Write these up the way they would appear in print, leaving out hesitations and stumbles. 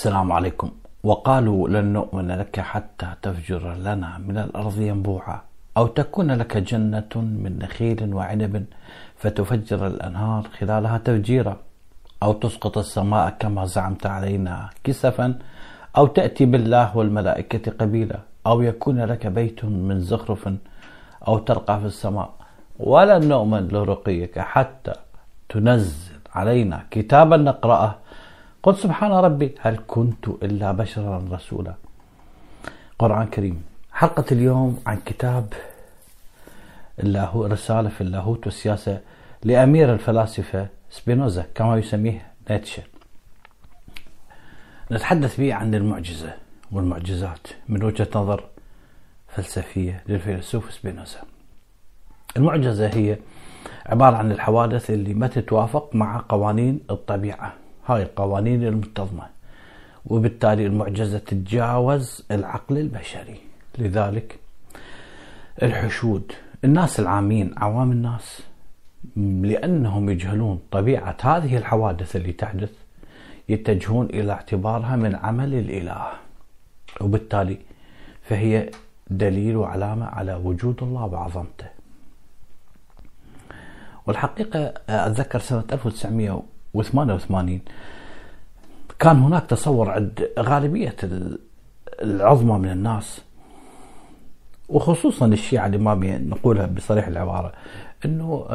السلام عليكم. وقالوا لن نؤمن لك حتى تفجر لنا من الأرض ينبوعا أو تكون لك جنة من نخيل وعنب فتفجر الأنهار خلالها تفجيرا أو تسقط السماء كما زعمت علينا كسفا أو تأتي بالله والملائكة قبيلا أو يكون لك بيت من زخرف أو ترقى في السماء ولن نؤمن لرقيك حتى تنزل علينا كتابا نقرأه قل سبحان ربي هل كنت إلا بشرا رسولا. قرآن كريم. حلقة اليوم عن كتاب رسالة في اللاهوت والسياسة لأمير الفلاسفة سبينوزا كما يسميه نيتشه. نتحدث به عن المعجزة والمعجزات من وجهة نظر فلسفية للفيلسوف سبينوزا. المعجزة هي عبارة عن الحوادث اللي ما تتوافق مع قوانين الطبيعة، هاي القوانين المنتظمة، وبالتالي المعجزة تتجاوز العقل البشري. لذلك الحشود، الناس العامين، عوام الناس، لأنهم يجهلون طبيعة هذه الحوادث اللي تحدث يتجهون إلى اعتبارها من عمل الإله، وبالتالي فهي دليل وعلامة على وجود الله وعظمته. والحقيقة أتذكر سنة 1988 كان هناك تصور عند غالبية العظمى من الناس، وخصوصا الشيعة الإمامية، نقولها بصريح العبارة، أنه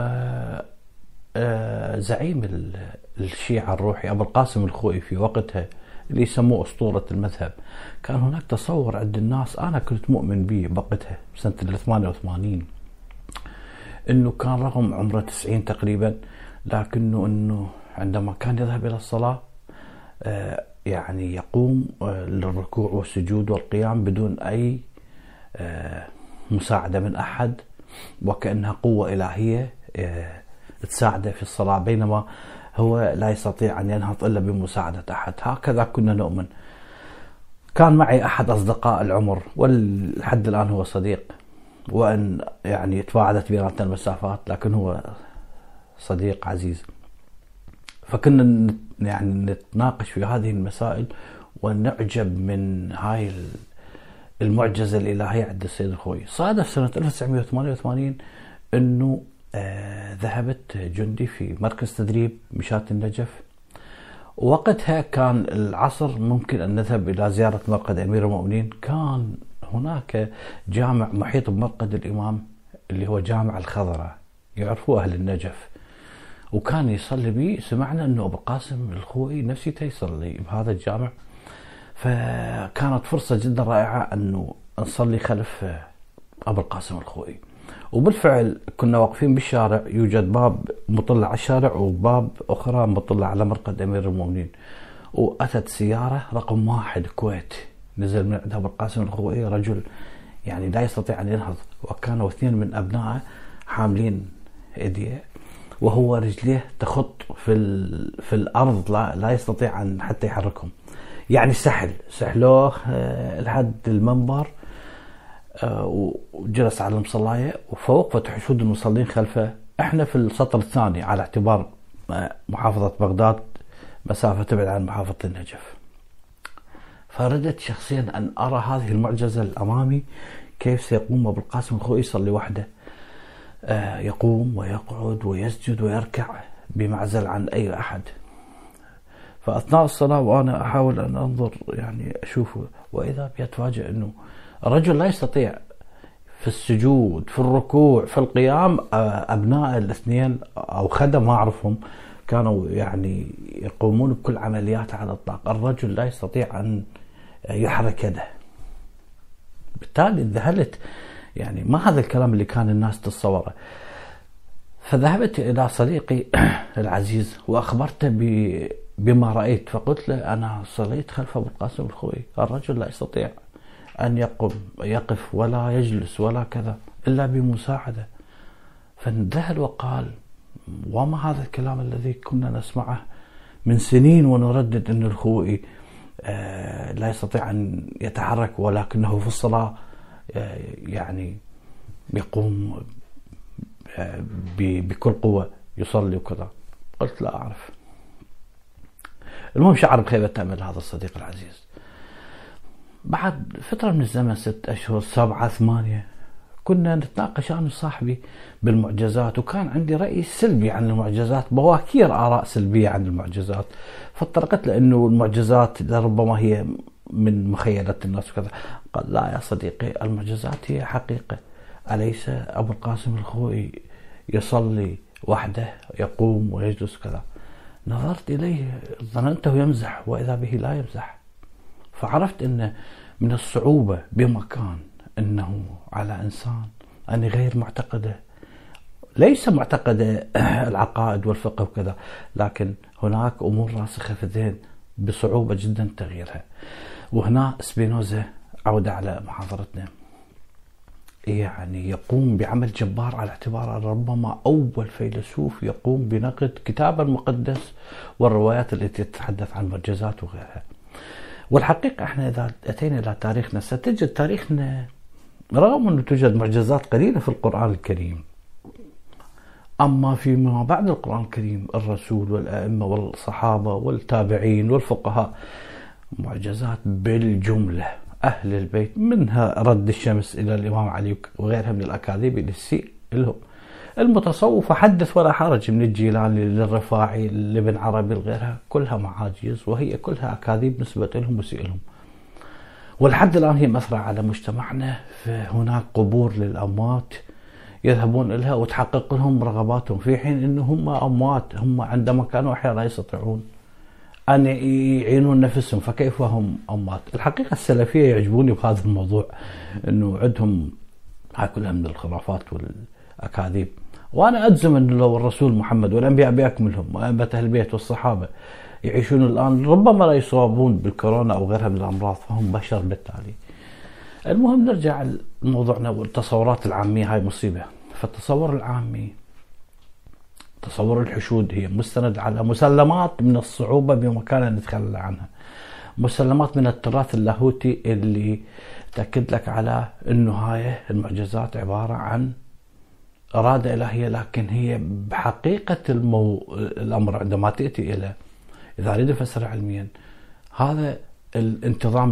زعيم الشيعة الروحي أبو القاسم الخوئي في وقتها اللي يسموه أسطورة المذهب، كان هناك تصور عند الناس، أنا كنت مؤمن به بوقتها سنة 88، أنه كان رغم عمره 90 تقريبا، لكنه أنه عندما كان يذهب إلى الصلاة يعني يقوم للركوع والسجود والقيام بدون أي مساعدة من أحد، وكأنها قوة إلهية تساعده في الصلاة، بينما هو لا يستطيع أن ينهض إلا بمساعدة أحد. هكذا كنا نؤمن. كان معي أحد أصدقاء العمر، ولحد الآن هو صديق، وأن يعني تباعدت بيناتنا المسافات، لكن هو صديق عزيز. فكنا يعني نتناقش في هذه المسائل ونعجب من هاي المعجزة الإلهية عند السيد الخوئي. صادف سنة 1988 أنه ذهبت جندي في مركز تدريب مشاة النجف، ووقتها كان العصر ممكن أن نذهب إلى زيارة مرقد أمير المؤمنين. كان هناك جامع محيط بمرقد الإمام اللي هو جامع الخضراء، يعرفوه أهل النجف، وكان يصلي به. سمعنا أنه أبو القاسم الخوئي نفسه يصلي بهذا الجامع، فكانت فرصة جدا رائعة أنه نصلي خلف أبو القاسم الخوئي. وبالفعل كنا واقفين بالشارع، يوجد باب مطلع على الشارع وباب أخرى مطلع على مرقد أمير المؤمنين، وأتت سيارة رقم 1 كويت، نزل من عند أبو القاسم الخوئي رجل يعني لا يستطيع أن ينهض، وكانوا 2 من أبنائه حاملين إيديه، وهو رجليه تخط في الأرض، لا يستطيع أن حتى يحركهم، يعني سحلوه لحد المنبر، وجلس على المصلاية، فوقفت حشود المصلين خلفه. احنا في السطر الثاني على اعتبار محافظة بغداد مسافة تبعد عن محافظة النجف. فردت شخصيا أن أرى هذه المعجزة الأمامي، كيف سيقوم أبو القاسم الخوئي يصلي وحده، يقوم ويقعد ويسجد ويركع بمعزل عن أي أحد. فأثناء الصلاة وأنا أحاول أن أنظر يعني أشوفه، وإذا بيتفاجأ أنه الرجل لا يستطيع في السجود، في الركوع، في القيام. أبناء الاثنين أو خدم ما أعرفهم كانوا يعني يقومون بكل عمليات على الإطلاق، الرجل لا يستطيع أن يحرك يده. بالتالي ذهلت، يعني ما هذا الكلام اللي كان الناس تتصوره. فذهبت إلى صديقي العزيز وأخبرته بما رأيت، فقلت له أنا صليت خلف أبو القاسم الخوئي، الرجل لا يستطيع أن يقف ولا يجلس ولا كذا إلا بمساعدة. فانذهل وقال: وما هذا الكلام الذي كنا نسمعه من سنين ونردد أن الخوئي لا يستطيع أن يتحرك، ولكنه في الصلاة يعني يقوم بكل قوة يصلي وكذا. قلت: لا أعرف. المهم شعر بخيبة أمل هذا الصديق العزيز. بعد فترة من الزمن 6 أشهر 7 8 كنا نتناقش أنا وصاحبي بالمعجزات، وكان عندي رأي سلبي عن المعجزات، بواكير آراء سلبية عن المعجزات. فاطرقت له أنه المعجزات لربما هي من مخيلة الناس وكذا. قال لا يا صديقي، المعجزات هي حقيقة. أليس أبو القاسم الخوئي يصلي وحده، يقوم ويجلس كذا؟ نظرت إليه ظننته يمزح، وإذا به لا يمزح. فعرفت أن من الصعوبة بمكان أنه على إنسان أن غير معتقده، ليس معتقده العقائد والفقه وكذا، لكن هناك أمور راسخة في الذهن بصعوبة جدا تغييرها. وهنا سبينوزا عودة على محاضرتنا، يعني يقوم بعمل جبار على اعتباره ربما أول فيلسوف يقوم بنقد كتاب المقدس والروايات التي تتحدث عن معجزات وغيرها. والحقيقة احنا إذا أتينا إلى تاريخنا ستجد تاريخنا رغم أنه توجد معجزات قليلة في القرآن الكريم، أما فيما بعد القرآن الكريم الرسول والأئمة والصحابة والتابعين والفقهاء معجزات بالجملة. أهل البيت منها رد الشمس إلى الإمام علي وغيرها من الأكاذيب اللي تسيء لهم. المتصوف حدث ولا حرج، من الجيلاني للرفاعي لابن عربي لغيرها، كلها معاجز وهي كلها أكاذيب نسبة لهم وسيء لهم. والحد الآن هي مأثرة على مجتمعنا، فهناك قبور للأموات يذهبون لها وتحقق لهم رغباتهم، في حين أنهم أموات، هم عندما كانوا أحياء لا يستطيعون أن يعينون نفسهم، فكيف هم أموات؟ الحقيقة السلفية يعجبوني بهذا الموضوع، أنه عندهم هاي كلها من الخرافات والأكاذيب. وأنا أجزم أنه لو الرسول محمد والأنبياء بأكملهم وأئمة أهل البيت والصحابة يعيشون الآن ربما لا يصابون بالكورونا أو غيرها من الأمراض، فهم بشر بالتالي. المهم نرجع لموضوعنا والتصورات العامية، هاي مصيبة. فالتصور العامي، تصور الحشود، هي مستند على مسلمات من الصعوبة بمكان نتخلى عنها، مسلمات من التراث اللاهوتي اللي تأكد لك على أنه هاي المعجزات عبارة عن إرادة إلهية، لكن هي بحقيقة الأمر عندما تأتي إلى، إذا أريد أفسر علميا، هذا الانتظام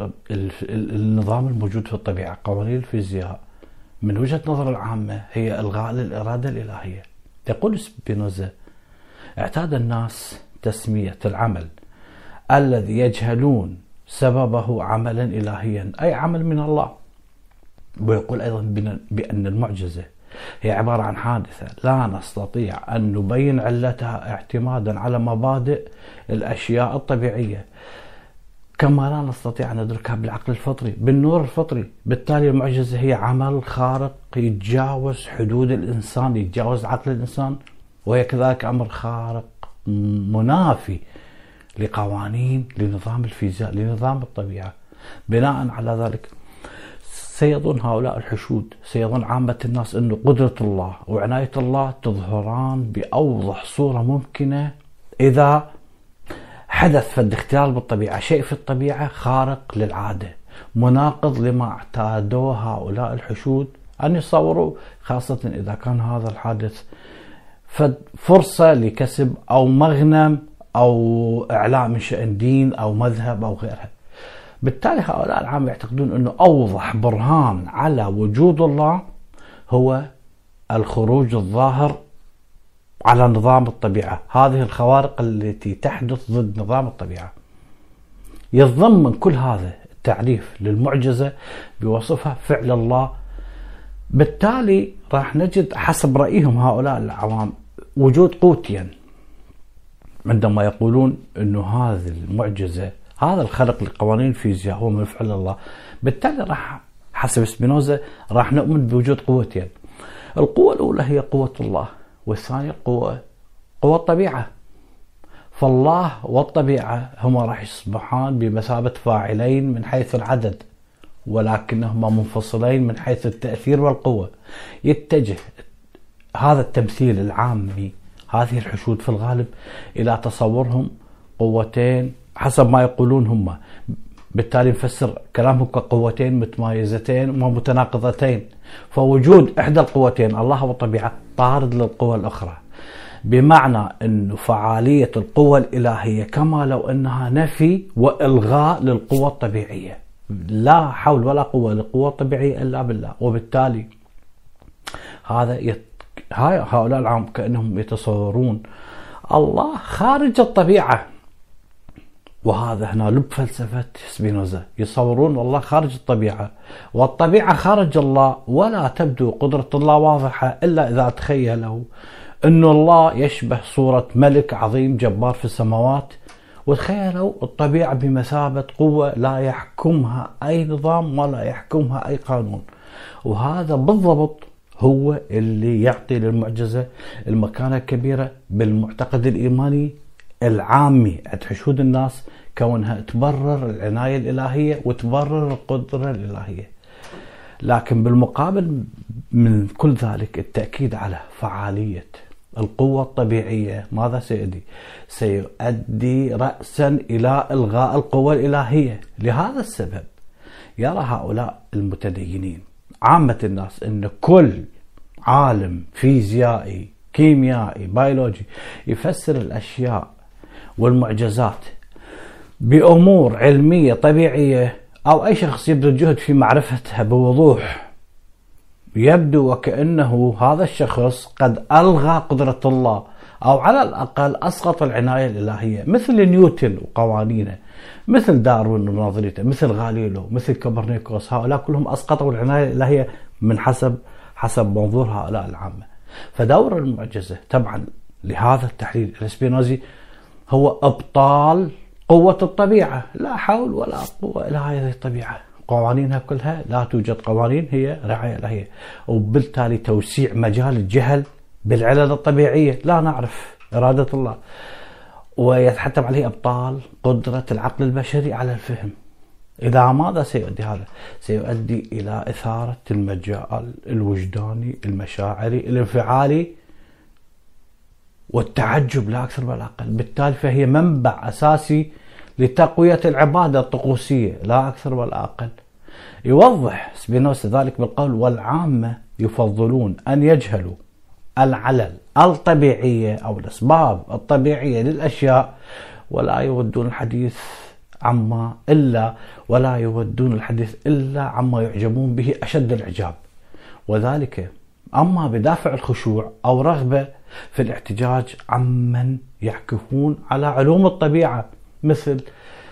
النظام الموجود في الطبيعة، قوانين الفيزياء من وجهة نظر العامة هي إلغاء للإرادة الإلهية. يقول سبينوزا: اعتاد الناس تسمية العمل الذي يجهلون سببه عملا إلهيا، أي عمل من الله. ويقول أيضا بأن المعجزة هي عبارة عن حادثة لا نستطيع أن نبين علتها اعتمادا على مبادئ الأشياء الطبيعية، كما لا نستطيع أن ندركها بالعقل الفطري بالنور الفطري. بالتالي المعجزة هي عمل خارق يتجاوز حدود الإنسان، يتجاوز عقل الإنسان، وهي كذلك أمر خارق منافي لقوانين، لنظام الفيزياء، لنظام الطبيعة. بناء على ذلك سيظن هؤلاء الحشود، سيظن عامة الناس أن قدرة الله وعناية الله تظهران بأوضح صورة ممكنة إذا حدث فد اختلال بالطبيعة، شيء في الطبيعة خارق للعادة مناقض لما اعتادوه هؤلاء الحشود أن يصوروا، خاصة إذا كان هذا الحادث فد فرصة لكسب أو مغنم أو إعلاء من شأن دين أو مذهب أو غيرها. بالتالي هؤلاء العامة يعتقدون أنه أوضح برهان على وجود الله هو الخروج الظاهر على نظام الطبيعة، هذه الخوارق التي تحدث ضد نظام الطبيعة. يتضمن كل هذا التعريف للمعجزة بوصفها فعل الله. بالتالي راح نجد حسب رأيهم هؤلاء العوام وجود قوتين عندما يقولون أنه هذه المعجزة، هذا الخلق لقوانين الفيزياء هو من فعل الله. بالتالي راح حسب سبينوزا راح نؤمن بوجود قوتين، القوة الأولى هي قوة الله، والثانية قوة الطبيعة. فالله والطبيعة هما راح يصبحان بمثابة فاعلين من حيث العدد، ولكنهما منفصلين من حيث التأثير والقوة. يتجه هذا التمثيل العامي هذه الحشود في الغالب إلى تصورهم قوتين حسب ما يقولون هم. بالتالي نفسر كلامهم كقوتين متمايزتين ومتناقضتين، فوجود إحدى القوتين الله والطبيعة طارد للقوة الأخرى. بمعنى أنه فعالية القوة الإلهية كما لو أنها نفي وإلغاء للقوة الطبيعية. لا حول ولا قوة للقوة الطبيعية إلا بالله. وبالتالي هؤلاء العام كأنهم يتصورون الله خارج الطبيعة، وهذا هنا لب فلسفة سبينوزا. يصورون الله خارج الطبيعة والطبيعة خارج الله، ولا تبدو قدرة الله واضحة إلا إذا تخيلوا أن الله يشبه صورة ملك عظيم جبار في السماوات، وتخيلوا الطبيعة بمثابة قوة لا يحكمها أي نظام ولا يحكمها أي قانون. وهذا بالضبط هو اللي يعطي للمعجزة المكانة الكبيرة بالمعتقد الإيماني العامي عند حشود الناس، كونها تبرر العناية الإلهية وتبرر القدرة الإلهية. لكن بالمقابل من كل ذلك التأكيد على فعالية القوة الطبيعية ماذا سيؤدي؟ سيؤدي رأسا إلى إلغاء القوة الإلهية. لهذا السبب يرى هؤلاء المتدينين عامة الناس أن كل عالم فيزيائي كيميائي بيولوجي يفسر الأشياء والمعجزات بأمور علمية طبيعية، أو أي شخص يبذل جهد في معرفتها بوضوح، يبدو وكأنه هذا الشخص قد ألغى قدرة الله، أو على الأقل أسقط العناية الإلهية، مثل نيوتن وقوانينه، مثل داروين ونظريته، مثل غاليلو، مثل كوبرنيكوس. هؤلاء كلهم أسقطوا العناية الإلهية من حسب منظور هؤلاء العامة. فدور المعجزة تبعا لهذا التحليل الاسبينوزي هو إبطال قوة الطبيعة. لا حول ولا قوة إلا هذه الطبيعة، قوانينها كلها لا توجد قوانين، هي رعاية إلهية، وبالتالي توسيع مجال الجهل بالعلل الطبيعية، لا نعرف إرادة الله، ويتحتم عليه إبطال قدرة العقل البشري على الفهم. إذا ماذا سيؤدي هذا؟ سيؤدي إلى إثارة المجال الوجداني المشاعري الانفعالي والتعجب لا أكثر ولا أقل. بالتالي فهي منبع أساسي لتقوية العبادة الطقوسية لا أكثر ولا أقل. يوضح سبينوزا ذلك بالقول: والعامة يفضلون أن يجهلوا العلل الطبيعية أو الأسباب الطبيعية للأشياء، ولا يودون الحديث إلا عما يعجبون به أشد الإعجاب، وذلك أما بدافع الخشوع أو رغبة في الاحتجاج عمن يعكفون على علوم الطبيعة، مثل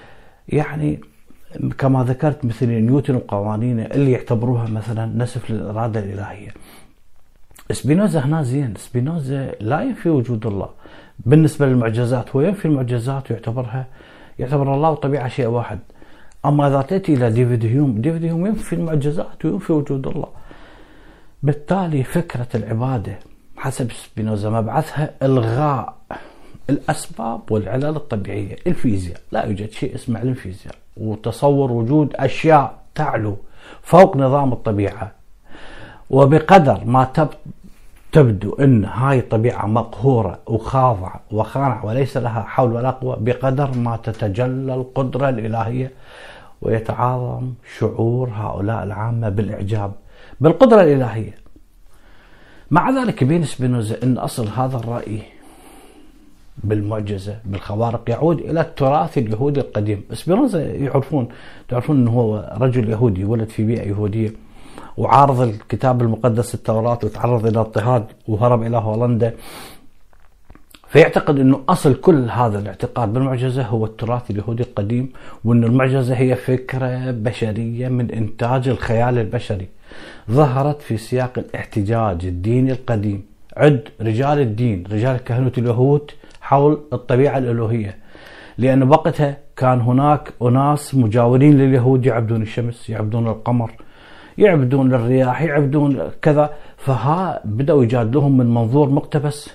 كما ذكرت مثل نيوتن وقوانينه اللي يعتبروها مثلا نسف للإرادة الإلهية. سبينوزا هنا زين، سبينوزا لا ينفي وجود الله بالنسبة للمعجزات، هو ينفي المعجزات يعتبر الله والطبيعة شيء واحد. أما إذا تأتي إلى ديفيد هيوم ينفي المعجزات وينفي وجود الله. بالتالي فكرة العبادة حسب سبينوزا مبعثها إلغاء الأسباب والعلل الطبيعية. الفيزياء، لا يوجد شيء اسمه علم فيزياء وتصور وجود أشياء تعلو فوق نظام الطبيعة، وبقدر ما تبدو أن هاي الطبيعة مقهورة وخاضعة وخانعة وليس لها حول ولا قوة، بقدر ما تتجلى القدرة الإلهية ويتعاظم شعور هؤلاء العامة بالإعجاب بالقدرة الإلهية. مع ذلك بين سبينوزا أن أصل هذا الرأي بالمعجزة بالخوارق يعود إلى التراث اليهودي القديم. سبينوزا تعرفون أنه هو رجل يهودي ولد في بيئة يهودية، وعارض الكتاب المقدس التوراة وتعرض إلى اضطهاد وهرب إلى هولندا، فيعتقد أنه أصل كل هذا الاعتقاد بالمعجزة هو التراث اليهودي القديم، وأن المعجزة هي فكرة بشرية من إنتاج الخيال البشري ظهرت في سياق الاحتجاج الديني القديم عند رجال الدين، رجال الكهنوت اليهود، حول الطبيعة الإلهية، لأن وقتها كان هناك أناس مجاورين لليهود يعبدون الشمس، يعبدون القمر، يعبدون الرياح، يعبدون كذا، بدأوا يجادلوهم من منظور مقتبس،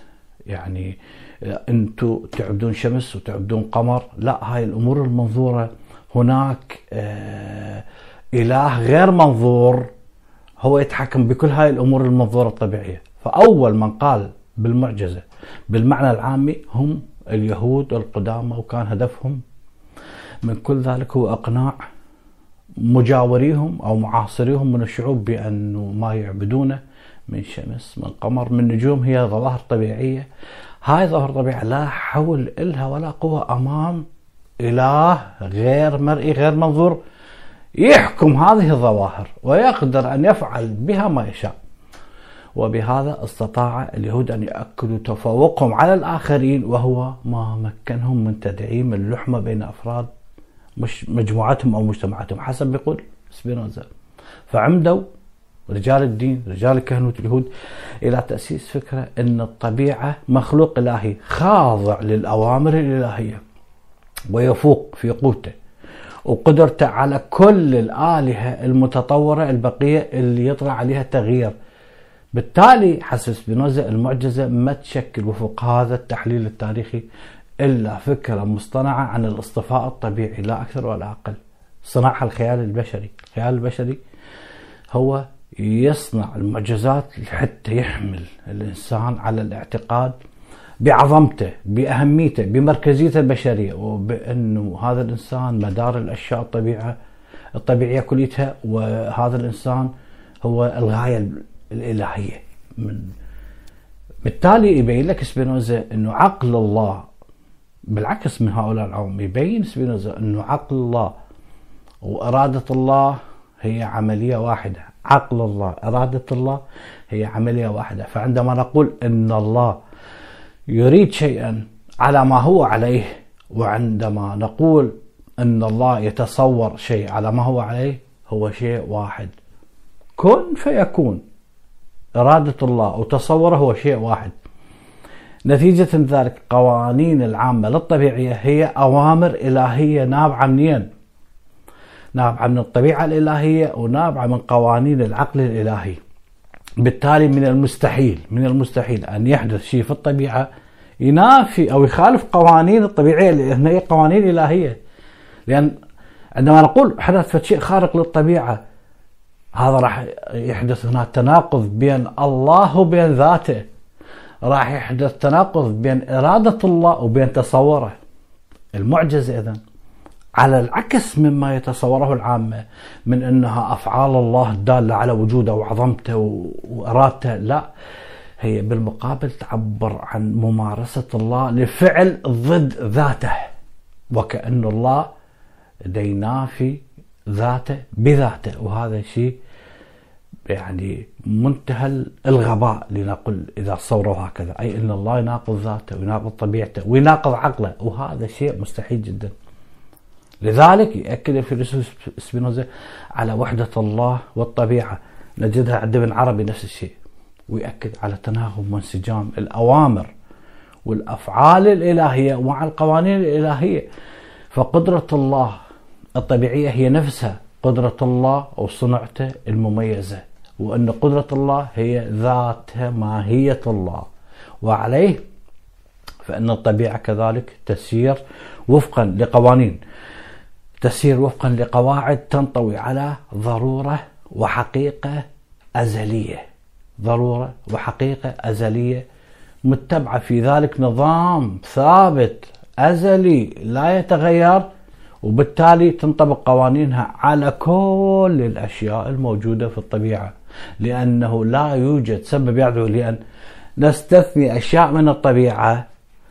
أنتوا تعبدون شمس وتعبدون قمر، لا، هاي الأمور المنظورة، هناك إله غير منظور هو يتحكم بكل هاي الأمور المنظورة الطبيعية. فأول من قال بالمعجزة بالمعنى العامي هم اليهود القدامى، وكان هدفهم من كل ذلك هو إقناع مجاوريهم أو معاصريهم من الشعوب بأنه ما يعبدونه من شمس، من قمر، من نجوم، هي ظواهر طبيعية. هاي ظواهر طبيعة لا حول إلها ولا قوة أمام إله غير مرئي غير منظور يحكم هذه الظواهر ويقدر أن يفعل بها ما يشاء. وبهذا استطاع اليهود أن يؤكدوا تفوقهم على الآخرين، وهو ما مكنهم من تدعيم اللحمة بين أفراد مش مجموعتهم أو مجتمعاتهم حسب بيقول سبينوزا. فعمدوا رجال الدين رجال الكهنوت اليهود إلى تأسيس فكرة أن الطبيعة مخلوق إلهي خاضع للأوامر الإلهية ويفوق في قوته وقدرته على كل الآلهة المتطورة البقية اللي يطرأ عليها تغيير. بالتالي حسب سبينوزا المعجزة ما تشكل وفق هذا التحليل التاريخي إلا فكرة مصطنعة عن الاصطفاء الطبيعي لا أكثر ولا أقل. صنعها الخيال البشري. الخيال البشري هو يصنع المعجزات حتى يحمل الإنسان على الاعتقاد بعظمته بأهميته بمركزيته البشرية، وبأنه هذا الإنسان مدار الأشياء الطبيعية كليتها، وهذا الإنسان هو الغاية الإلهية. بالتالي يبين لك سبينوزا أنه عقل الله بالعكس من هؤلاء العوام. يبين سبينوزا أنه عقل الله وإرادة الله هي عملية واحدة. عقل الله إرادة الله هي عملية واحدة. فعندما نقول أن الله يريد شيئا على ما هو عليه، وعندما نقول أن الله يتصور شيء على ما هو عليه، هو شيء واحد. كن فيكون. إرادة الله وتصوره هو شيء واحد. نتيجة ذلك قوانين العامة للطبيعية هي أوامر إلهية نابعة منين؟ نابعة من الطبيعة الإلهية ونابعة من قوانين العقل الإلهي. بالتالي من المستحيل أن يحدث شيء في الطبيعة ينافي أو يخالف قوانين الطبيعية لأن هي قوانين إلهية. لأن عندما نقول حدث شيء خارق للطبيعة، هذا راح يحدث هنا تناقض بين الله وبين ذاته، راح يحدث تناقض بين إرادة الله وبين تصوره. المعجزة إذن على العكس مما يتصوره العامة من أنها أفعال الله الدالة على وجوده وعظمته وإرادته، لا، هي بالمقابل تعبر عن ممارسة الله لفعل ضد ذاته، وكأن الله ينافي ذاته بذاته. وهذا شيء يعني منتهى الغباء لنقول إذا صوروا هكذا، أي أن الله يناقض ذاته ويناقض طبيعته ويناقض عقله، وهذا شيء مستحيل جدا. لذلك يأكد الفيلسوف سبينوزا على وحدة الله والطبيعة. نجدها عند ابن عربي نفس الشيء، ويأكد على تناغم وانسجام الأوامر والأفعال الإلهية مع القوانين الإلهية. فقدرة الله الطبيعية هي نفسها قدرة الله وصنعته المميزة، وأن قدرة الله هي ذاتها ماهية الله، وعليه فإن الطبيعة كذلك تسير وفقا لقوانين، تسير وفقا لقواعد تنطوي على ضرورة وحقيقة أزلية. ضرورة وحقيقة أزلية متبعة في ذلك نظام ثابت أزلي لا يتغير، وبالتالي تنطبق قوانينها على كل الأشياء الموجودة في الطبيعة، لأنه لا يوجد سبب يدعو لأن نستثني أشياء من الطبيعة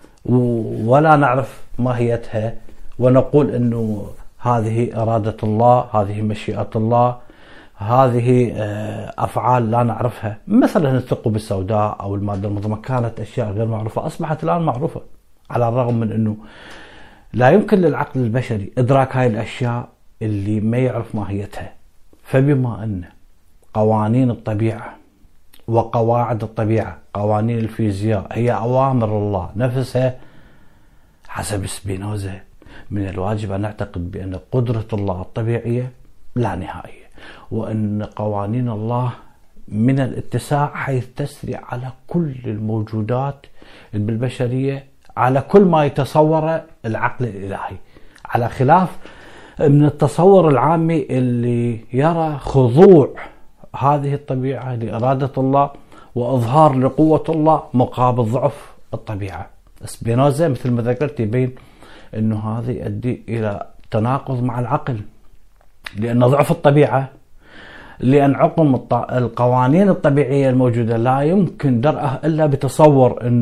ولا نعرف ماهيتها ونقول أنه هذه إرادة الله، هذه مشيئة الله، هذه أفعال لا نعرفها. مثلا الثقب السوداء أو المادة المظلمة كانت أشياء غير معروفة، أصبحت الآن معروفة، على الرغم من أنه لا يمكن للعقل البشري إدراك هاي الأشياء اللي ما يعرف ماهيتها. فبما أن قوانين الطبيعة وقواعد الطبيعة قوانين الفيزياء هي أوامر الله نفسها، حسب سبينوزا من الواجب أن نعتقد بأن قدرة الله الطبيعية لا نهائية، وأن قوانين الله من الاتساع حيث تسري على كل الموجودات بالبشرية، على كل ما يتصور العقل الإلهي، على خلاف من التصور العامي اللي يرى خضوع هذه الطبيعة لإرادة الله وإظهار لقوة الله مقابل ضعف الطبيعة. سبينوزا مثل ما ذكرت يبين أنه هذا يؤدي إلى تناقض مع العقل، لأن ضعف الطبيعة، لأن عقم القوانين الطبيعية الموجودة لا يمكن درءه إلا بتصور أنه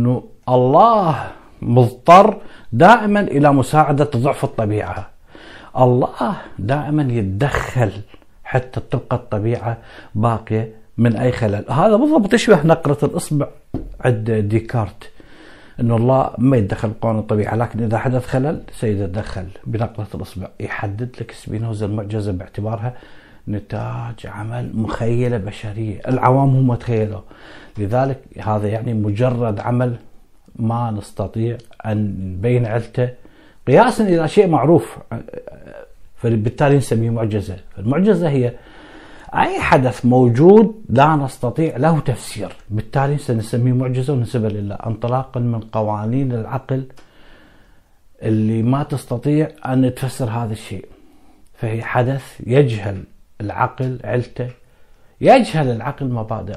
الله مضطر دائما إلى مساعدة ضعف الطبيعة. الله دائما يتدخل حتى تبقى الطبيعة باقية من أي خلل. هذا بالضبط يشبه نقرة الإصبع عند ديكارت، أن الله ما يتدخل بقانون الطبيعة، لكن إذا حدث خلل سيتدخل بنقرة الإصبع. يحدد لك سبينوزا المعجزة باعتبارها نتاج عمل مخيلة بشرية، العوام هم تخيلوا. لذلك هذا يعني مجرد عمل ما نستطيع أن نبين علته قياسا إلى شيء معروف، فبالتالي نسميه معجزة. فالمعجزة هي أي حدث موجود لا نستطيع له تفسير، بالتالي سنسميه معجزة ونسبه لله، انطلاقا من قوانين العقل اللي ما تستطيع أن تفسر هذا الشيء. فهي حدث يجهل العقل علته، يجهل العقل مبادئ،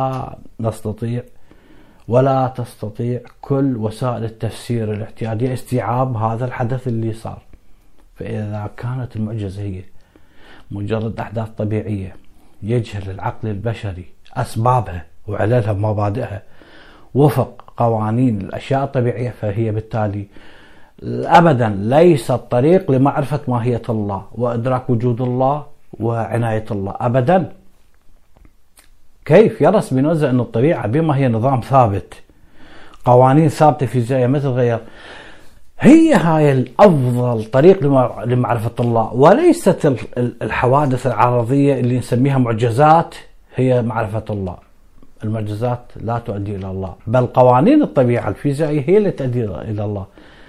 ولا تستطيع كل وسائل التفسير الاعتيادية استيعاب هذا الحدث اللي صار. فإذا كانت المعجزة هي مجرد أحداث طبيعية يجهل العقل البشري أسبابها وعللها ومبادئها وفق قوانين الأشياء الطبيعية، فهي بالتالي أبدا ليس الطريق لمعرفة ماهية الله وإدراك وجود الله وعناية الله أبدا. كيف يرى سبينوزا أن الطبيعة بما هي نظام ثابت، قوانين ثابتة فيزيائية ما تتغير، هي هاي الأفضل طريق لمعرفة الله، وليست الحوادث العرضية اللي نسميها معجزات هي معرفة الله. المعجزات لا تؤدي إلى الله، بل قوانين الطبيعة الفيزيائية هي اللي تؤدي إلى الله،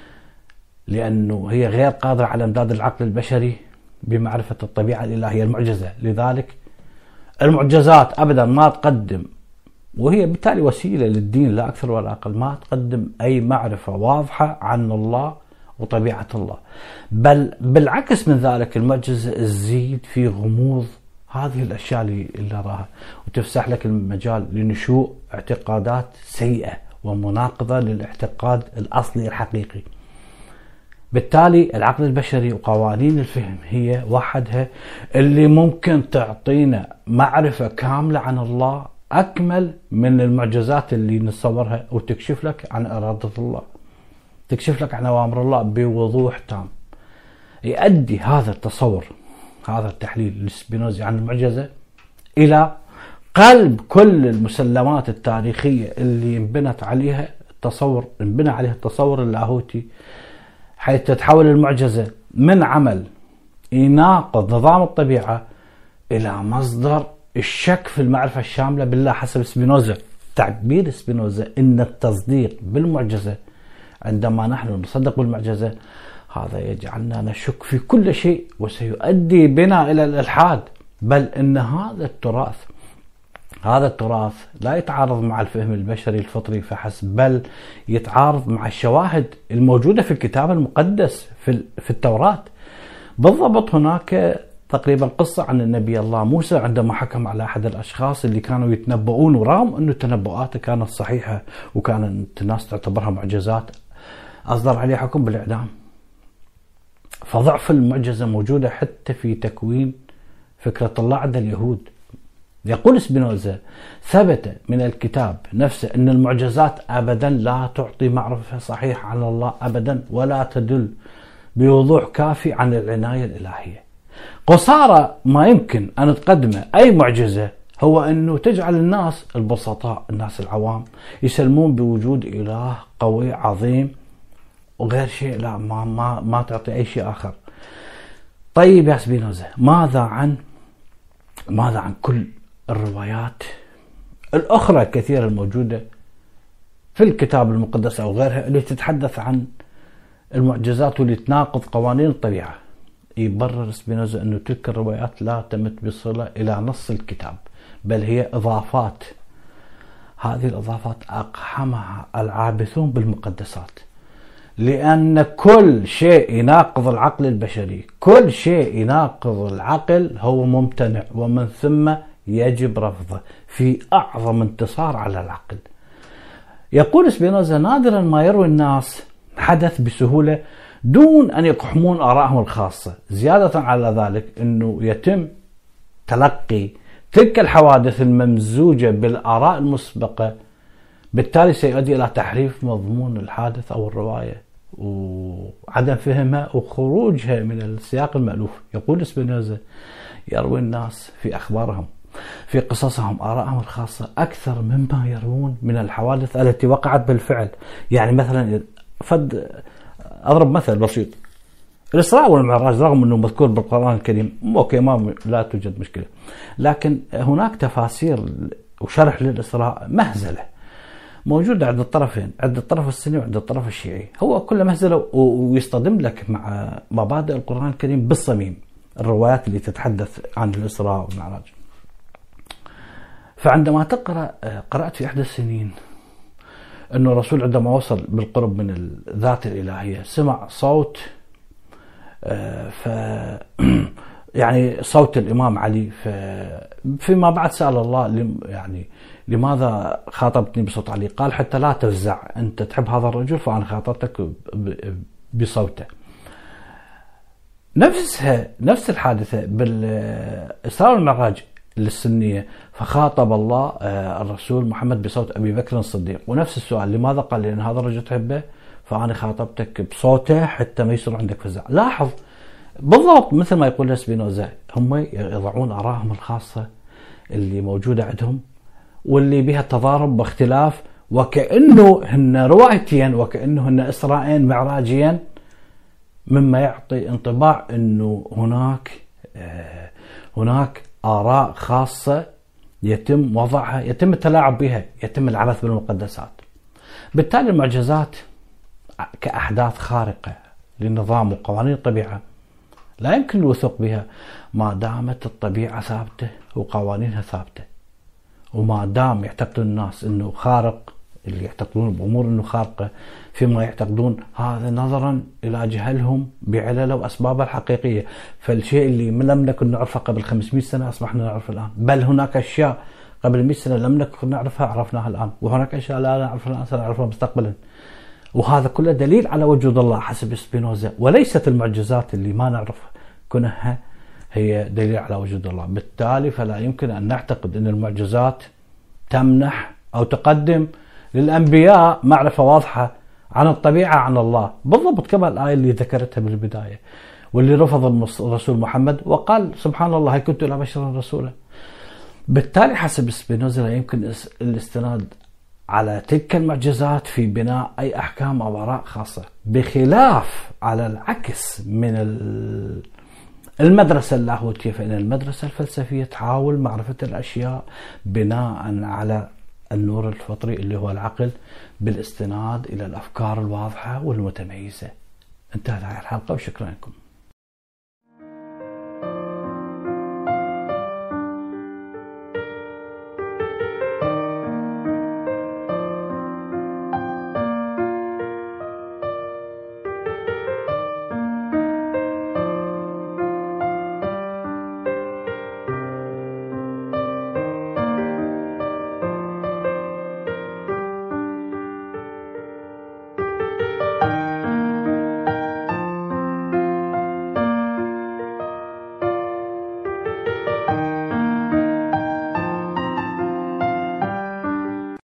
لأنه هي غير قادرة على إمداد العقل البشري بمعرفة الطبيعة الإلهية المعجزة. لذلك المعجزات أبدا ما تقدم، وهي بالتالي وسيلة للدين لا أكثر ولا أقل، ما تقدم أي معرفة واضحة عن الله وطبيعة الله، بل بالعكس من ذلك المعجزة تزيد في غموض هذه الأشياء اللي نراها، وتفسح لك المجال لنشوء اعتقادات سيئة ومناقضة للاعتقاد الأصلي الحقيقي. بالتالي العقل البشري وقوانين الفهم هي وحدها اللي ممكن تعطينا معرفة كاملة عن الله أكمل من المعجزات اللي نتصورها، وتكشف لك عن إرادة الله، تكشف لك عن أوامر الله بوضوح تام. يؤدي هذا التصور، هذا التحليل السبينوزي عن المعجزة إلى قلب كل المسلمات التاريخية اللي انبنى عليها التصور اللاهوتي، حيث تتحول المعجزة من عمل يناقض نظام الطبيعة إلى مصدر الشك في المعرفة الشاملة بالله حسب سبينوزا. تعبير سبينوزا إن التصديق بالمعجزة، عندما نحن نصدق بالمعجزة، هذا يجعلنا نشك في كل شيء وسيؤدي بنا إلى الإلحاد، بل إن هذا التراث لا يتعارض مع الفهم البشري الفطري فحسب، بل يتعارض مع الشواهد الموجودة في الكتاب المقدس في التوراة. بالضبط هناك تقريبا قصة عن النبي الله موسى عندما حكم على أحد الأشخاص اللي كانوا يتنبؤون، ورغم أنه تنبؤاته كانت صحيحة وكانت الناس تعتبرها معجزات، أصدر عليه حكم بالإعدام. فضعف المعجزة موجودة حتى في تكوين فكرة الله عند اليهود. يقول سبينوزا: ثبت من الكتاب نفسه أن المعجزات أبدا لا تعطي معرفة صحيحة عن الله أبدا، ولا تدل بوضوح كافي عن العناية الإلهية. قصارى ما يمكن أن تقدمه أي معجزة هو أنه تجعل الناس البسطاء، الناس العوام، يسلمون بوجود إله قوي عظيم وغير شيء، لا ما تعطي أي شيء آخر. طيب يا سبينوزا، ماذا عن كل الروايات الأخرى كثيرة الموجودة في الكتاب المقدس أو غيرها اللي تتحدث عن المعجزات واللي تناقض قوانين الطبيعة؟ يبرر سبينوزا أنه تلك الروايات لا تمت بصلة إلى نص الكتاب، بل هي إضافات. هذه الإضافات أقحمها العابثون بالمقدسات، لأن كل شيء يناقض العقل البشري، كل شيء يناقض العقل هو ممتنع، ومن ثم يجب رفضه في أعظم انتصار على العقل. يقول سبينوزا: نادرا ما يروي الناس حدث بسهولة دون أن يقحمون آرائهم الخاصة. زيادة على ذلك أنه يتم تلقي تلك الحوادث الممزوجة بالآراء المسبقة بالتالي سيؤدي إلى تحريف مضمون الحادث أو الرواية وعدم فهمها وخروجها من السياق المألوف. يقول سبينوزا: يروي الناس في أخبارهم، في قصصهم، آرائهم الخاصة أكثر مما يروون من الحوادث التي وقعت بالفعل. يعني مثلا أضرب مثل بسيط: الإسراء والمعراج رغم أنه مذكور بالقرآن الكريم، أوكي، ما لا توجد مشكلة، لكن هناك تفاسير وشرح للإسراء مهزلة موجودة عند الطرفين، عند الطرف السني وعند الطرف الشيعي. هو كله مهزلة ويصطدم لك مع مبادئ القرآن الكريم بالصميم، الروايات اللي تتحدث عن الإسراء والمعراج. فعندما قرأت في إحدى السنين أنه الرسول عندما وصل بالقرب من الذات الإلهية سمع صوت، يعني صوت الإمام علي، فيما بعد سأل الله يعني لماذا خاطبتني بصوت علي؟ قال: حتى لا تفزع، أنت تحب هذا الرجل فأنا خاطبتك بصوته. نفس الحادثة بالإسراء والمعراج للسنية، فخاطب الله الرسول محمد بصوت أبي بكر الصديق، ونفس السؤال: لماذا؟ قال: لأن هذا الرجل تحبه فأنا خاطبتك بصوته حتى ما يصير عندك فزع. لاحظ بالضبط مثل ما يقول سبينوزا، هم يضعون آرائهم الخاصة اللي موجودة عندهم واللي بها تضارب واختلاف، وكأنه هن روايتين، وكأنه هن إسرائين معراجيا، مما يعطي انطباع أنه هناك آراء خاصة يتم وضعها، يتم التلاعب بها، يتم العبث بالمقدسات. بالتالي المعجزات كأحداث خارقة للنظام وقوانين الطبيعة لا يمكن الوثوق بها ما دامت الطبيعة ثابتة وقوانينها ثابتة، وما دام يعتقدون الناس أنه خارق، اللي يعتقدون بأمور أنه خارقة، فيما يعتقدون هذا نظرا إلى جهلهم بعلله وأسبابه الحقيقية. فالشيء اللي لم نكن نعرفه قبل 500 سنة أصبحنا نعرفه الآن، بل هناك أشياء قبل 100 سنة لم نكن نعرفها عرفناها الآن، وهناك أشياء لا نعرفها الآن سنعرفها مستقبلا. وهذا كله دليل على وجود الله حسب سبينوزا، وليست المعجزات اللي ما نعرفها كونها هي دليل على وجود الله. بالتالي فلا يمكن أن نعتقد أن المعجزات تمنح أو تقدم للأنبياء معرفة واضحة عن الطبيعة عن الله، بالضبط كما الآية اللي ذكرتها بالبداية، واللي رفض الرسول محمد وقال: سبحان الله، هل كنت إلا بشرا رسولا. بالتالي حسب سبينوزا لا يمكن الاستناد على تلك المعجزات في بناء أي أحكام أو آراء خاصة، بخلاف على العكس من المدرسة اللاهوتية، فإن المدرسة الفلسفية تحاول معرفة الأشياء بناء على النور الفطري اللي هو العقل، بالاستناد إلى الأفكار الواضحة والمتميزة. انتهت هذه الحلقة وشكرا لكم.